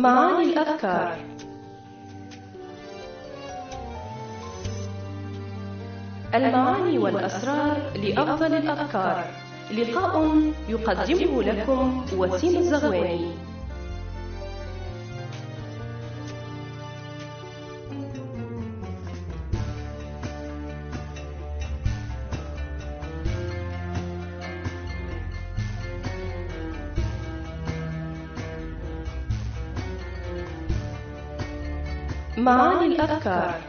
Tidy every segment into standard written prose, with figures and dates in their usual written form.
معاني الأفكار. المعاني والأسرار لأفضل الأفكار. لقاء يقدمه لكم وسيم الزغواني. معاني الأفكار.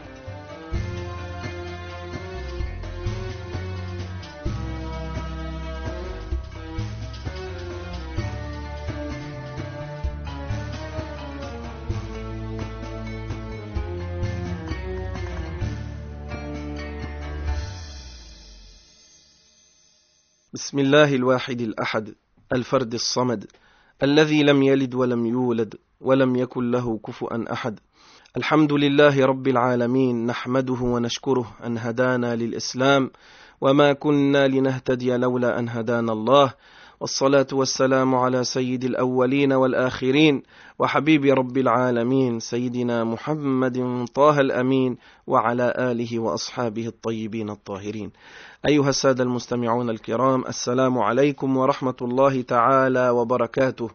بسم الله الواحد الأحد الفرد الصمد الذي لم يلد ولم يولد ولم يكن له كفؤا أحد. الحمد لله رب العالمين، نحمده ونشكره أن هدانا للإسلام وما كنا لنهتدي لولا أن هدانا الله، والصلاة والسلام على سيد الأولين والآخرين وحبيب رب العالمين سيدنا محمد طه الأمين وعلى آله وأصحابه الطيبين الطاهرين. أيها السادة المستمعون الكرام، السلام عليكم ورحمة الله تعالى وبركاته.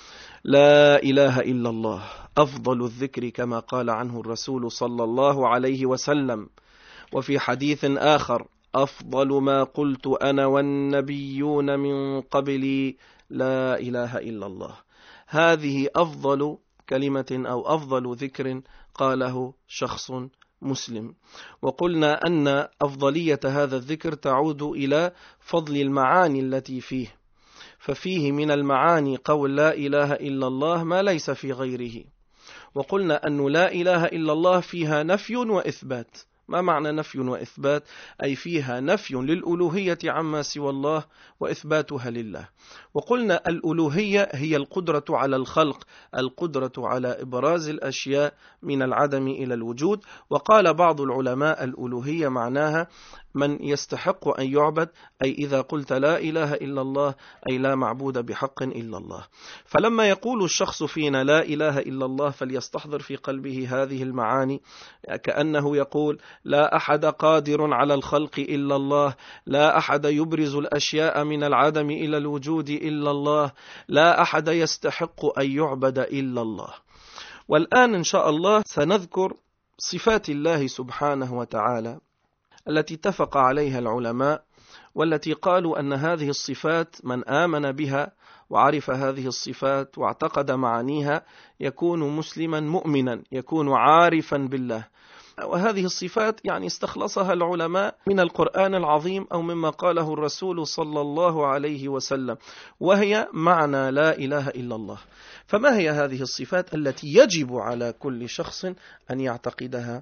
لا إله إلا الله أفضل الذكر كما قال عنه الرسول صلى الله عليه وسلم، وفي حديث آخر: أفضل ما قلت أنا والنبيون من قبلي لا إله إلا الله. هذه أفضل كلمة أو أفضل ذكر قاله شخص مسلم. وقلنا أن أفضلية هذا الذكر تعود إلى فضل المعاني التي فيه، ففيه من المعاني قول لا إله إلا الله ما ليس في غيره. وقلنا أن لا إله إلا الله فيها نفي وإثبات. ما معنى نفي وإثبات؟ أي فيها نفي للألوهية عما سوى الله وإثباتها لله. وقلنا الألوهية هي القدرة على الخلق، القدرة على إبراز الأشياء من العدم إلى الوجود. وقال بعض العلماء الألوهية معناها من يستحق أن يعبد، أي إذا قلت لا إله إلا الله أي لا معبود بحق إلا الله. فلما يقول الشخص فينا لا إله إلا الله فليستحضر في قلبه هذه المعاني، كأنه يقول: لا أحد قادر على الخلق إلا الله، لا أحد يبرز الأشياء من العدم إلى الوجود إلا الله، لا أحد يستحق أن يعبد إلا الله. والآن إن شاء الله سنذكر صفات الله سبحانه وتعالى التي اتفق عليها العلماء، والتي قالوا أن هذه الصفات من آمن بها وعرف هذه الصفات واعتقد معانيها يكون مسلما مؤمنا، يكون عارفا بالله. وهذه الصفات يعني استخلصها العلماء من القرآن العظيم أو مما قاله الرسول صلى الله عليه وسلم، وهي معنى لا إله إلا الله. فما هي هذه الصفات التي يجب على كل شخص أن يعتقدها؟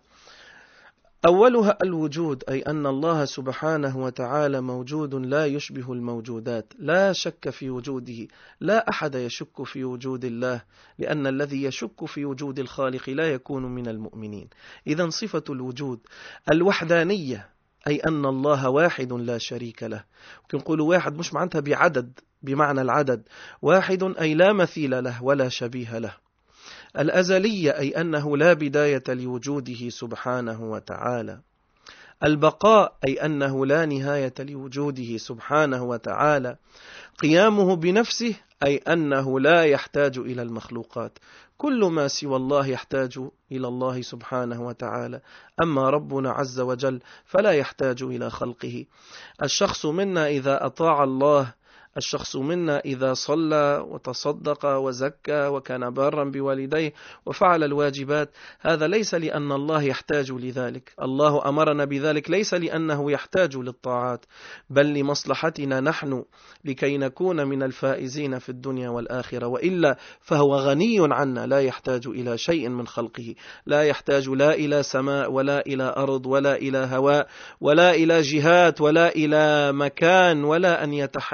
أولها الوجود، أي أن الله سبحانه وتعالى موجود لا يشبه الموجودات، لا شك في وجوده، لا أحد يشك في وجود الله، لأن الذي يشك في وجود الخالق لا يكون من المؤمنين. إذن صفة الوجود. الوحدانية، أي أن الله واحد لا شريك له. ممكن نقول واحد مش معناتها بعدد بمعنى العدد، واحد أي لا مثيل له ولا شبيه له. الأزلية، أي أنه لا بداية لوجوده سبحانه وتعالى. البقاء، أي أنه لا نهاية لوجوده سبحانه وتعالى. قيامه بنفسه، أي أنه لا يحتاج إلى المخلوقات، كل ما سوى الله يحتاج إلى الله سبحانه وتعالى، أما ربنا عز وجل فلا يحتاج إلى خلقه. الشخص منا إذا أطاع الله، الشخص منا إذا صلى وتصدق وزكى وكان بارا بوالديه وفعل الواجبات، هذا ليس لأن الله يحتاج لذلك، الله أمرنا بذلك ليس لأنه يحتاج للطاعات، بل لمصلحتنا نحن لكي نكون من الفائزين في الدنيا والآخرة. وإلا فهو غني عنا، لا يحتاج إلى شيء من خلقه، لا يحتاج لا إلى سماء ولا إلى أرض ولا إلى هواء ولا إلى جهات ولا إلى مكان، ولا أن يتحيز في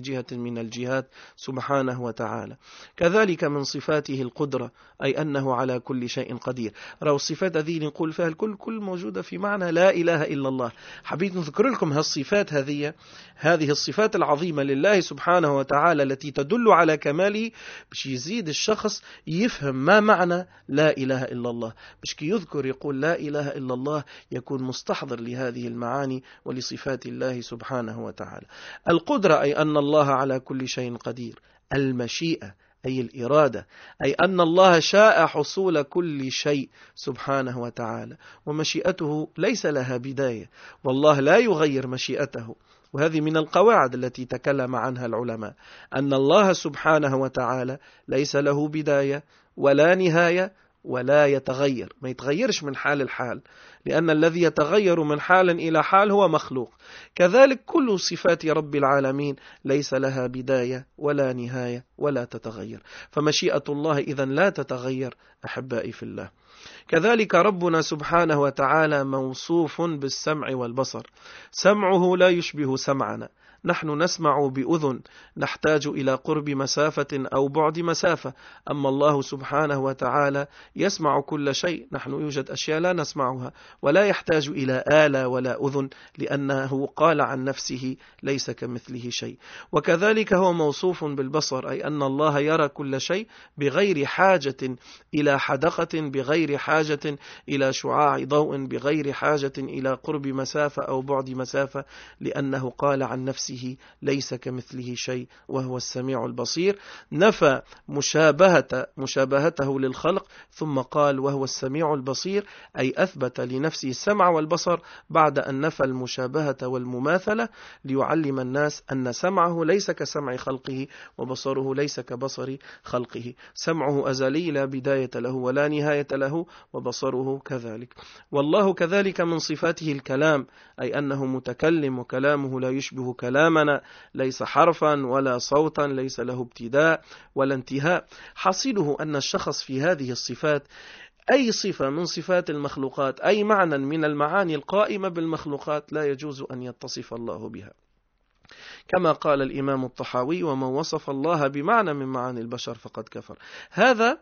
جهة من الجهات سبحانه وتعالى. كذلك من صفاته القدرة، أي أنه على كل شيء قدير. رأوا الصفات هذه نقول فيها كل موجودة في معنى لا إله إلا الله. حبيت نذكر لكم هالصفات هذه الصفات العظيمة لله سبحانه وتعالى التي تدل على كماله، باش يزيد الشخص يفهم ما معنى لا إله إلا الله، باش كي يذكر يقول لا إله إلا الله يكون مستحضر لهذه المعاني ولصفات الله سبحانه وتعالى. القدرة أي أن الله على كل شيء قدير. المشيئة أي الإرادة، أي أن الله شاء حصول كل شيء سبحانه وتعالى، ومشيئته ليس لها بداية، والله لا يغير مشيئته. وهذه من القواعد التي تكلم عنها العلماء، أن الله سبحانه وتعالى ليس له بداية ولا نهاية ولا يتغير، ما يتغيرش من حال الحال، لأن الذي يتغير من حال إلى حال هو مخلوق. كذلك كل صفات رب العالمين ليس لها بداية ولا نهاية ولا تتغير، فمشيئة الله إذن لا تتغير أحبائي في الله. كذلك ربنا سبحانه وتعالى موصوف بالسمع والبصر، سمعه لا يشبه سمعنا، نحن نسمع بأذن نحتاج إلى قرب مسافة أو بعد مسافة، أما الله سبحانه وتعالى يسمع كل شيء، نحن يوجد أشياء لا نسمعها ولا يحتاج إلى آلة ولا أذن، لأنه قال عن نفسه ليس كمثله شيء. وكذلك هو موصوف بالبصر، أي أن الله يرى كل شيء بغير حاجة إلى حدقة، بغير حاجة إلى شعاع ضوء، بغير حاجة إلى قرب مسافة أو بعد مسافة، لأنه قال عن نفسه ليس كمثله شيء وهو السميع البصير. نفى مشابهته للخلق ثم قال وهو السميع البصير، أي أثبت لنفسه السمع والبصر بعد أن نفى المشابهة والمماثلة، ليعلم الناس أن سمعه ليس كسمع خلقه وبصره ليس كبصر خلقه. سمعه أزلي لا بداية له ولا نهاية له، وبصره كذلك. والله كذلك من صفاته الكلام، أي أنه متكلم وكلامه لا يشبه كلامنا، ليس حرفا ولا صوتا، ليس له ابتداء ولا انتهاء. حاصله أن الشخص في هذه الصفات أي صفة من صفات المخلوقات، أي معنى من المعاني القائمة بالمخلوقات لا يجوز أن يتصف الله بها، كما قال الإمام الطحاوي ومن وصف الله بمعنى من معاني البشر فقد كفر. هذا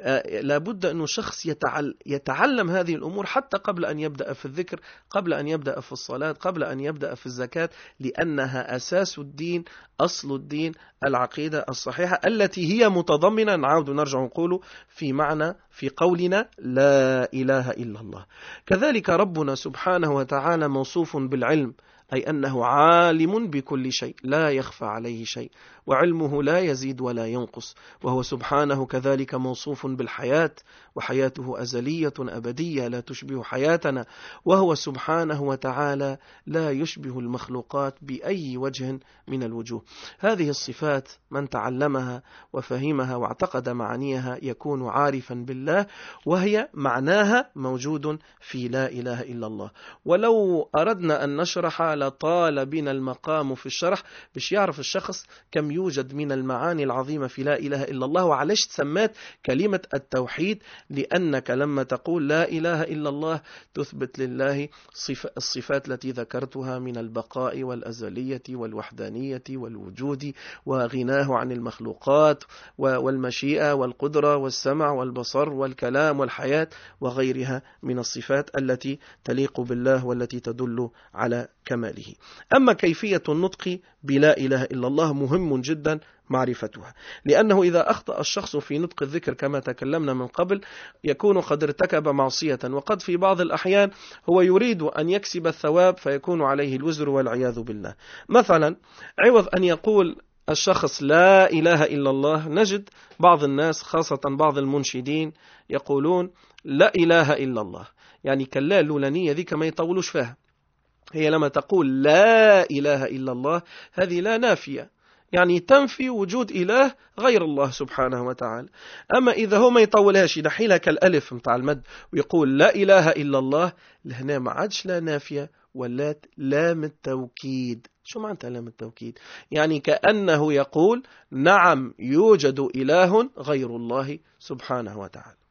لابد أن شخص يتعلم هذه الأمور حتى قبل أن يبدأ في الذكر، قبل أن يبدأ في الصلاة، قبل أن يبدأ في الزكاة، لأنها أساس الدين، أصل الدين، العقيدة الصحيحة التي هي متضمنة، نعود نرجع نقول في معنى في قولنا لا إله إلا الله. كذلك ربنا سبحانه وتعالى موصوف بالعلم، أي أنه عالم بكل شيء لا يخفى عليه شيء، وعلمه لا يزيد ولا ينقص. وهو سبحانه كذلك موصوف بالحياة، وحياته أزلية أبدية لا تشبه حياتنا، وهو سبحانه وتعالى لا يشبه المخلوقات بأي وجه من الوجوه. هذه الصفات من تعلمها وفهمها واعتقد معانيها يكون عارفا بالله، وهي معناها موجود في لا إله إلا الله. ولو أردنا أن نشرح لطال بنا المقام في الشرح، باش يعرف الشخص كم يوجد من المعاني العظيمة في لا إله إلا الله. وعليش تسمات كلمة التوحيد؟ لأنك لما تقول لا إله إلا الله تثبت لله الصفات التي ذكرتها من البقاء والأزلية والوحدانية والوجود وغناه عن المخلوقات والمشيئة والقدرة والسمع والبصر والكلام والحياة وغيرها من الصفات التي تليق بالله والتي تدل على كماله. أما كيفية النطق بلا إله إلا الله مهم جدا معرفتها، لأنه إذا أخطأ الشخص في نطق الذكر كما تكلمنا من قبل يكون قد ارتكب معصية، وقد في بعض الأحيان هو يريد أن يكسب الثواب فيكون عليه الوزر والعياذ بالله. مثلا عوض أن يقول الشخص لا إله إلا الله، نجد بعض الناس خاصة بعض المنشدين يقولون لا إله إلا الله، يعني كلا اللولانية ذيك ما يطولوش فيها. هي لما تقول لا إله إلا الله هذه لا نافية، يعني تنفي وجود إله غير الله سبحانه وتعالى. أما إذا هو ما يطولهاش ينحيلها كالألف متاع المد ويقول لا إله إلا الله، لهنا ما عادش لا نافية ولا لام التوكيد. شو معنى لام التوكيد؟ يعني كأنه يقول نعم يوجد إله غير الله سبحانه وتعالى.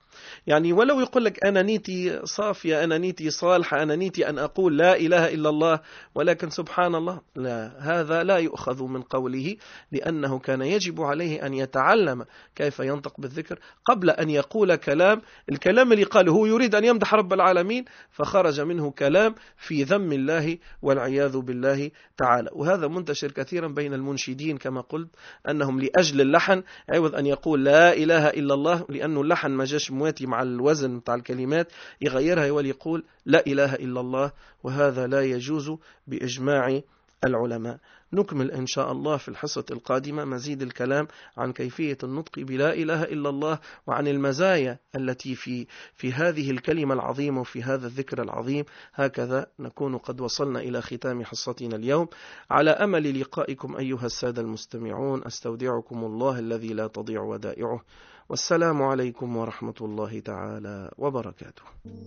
يعني ولو يقول لك أنا نيتي صافية، أنا نيتي صالحة، أنا نيتي أن أقول لا إله إلا الله، ولكن سبحان الله لا، هذا لا يؤخذ من قوله، لأنه كان يجب عليه أن يتعلم كيف ينطق بالذكر قبل أن يقول الكلام اللي قاله هو يريد أن يمدح رب العالمين، فخرج منه كلام في ذم الله والعياذ بالله تعالى. وهذا منتشر كثيرا بين المنشدين كما قلت، أنهم لأجل اللحن عوض أن يقول لا إله إلا الله، لأنه اللحن ما جاش مواتي مع الوزن بتاع الكلمات، يغيرها ويقول لا إله إلا الله، وهذا لا يجوز بإجماع العلماء. نكمل إن شاء الله في الحصة القادمة مزيد الكلام عن كيفية النطق بلا إله إلا الله، وعن المزايا التي في هذه الكلمة العظيمة وفي هذا الذكر العظيم. هكذا نكون قد وصلنا إلى ختام حصتنا اليوم، على أمل لقائكم أيها السادة المستمعون. أستودعكم الله الذي لا تضيع ودائعه، والسلام عليكم ورحمة الله تعالى وبركاته.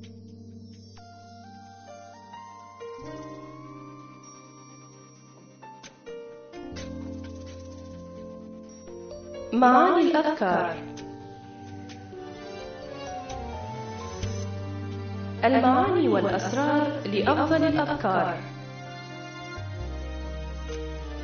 معاني الأذكار. المعاني والأسرار لأفضل الأذكار.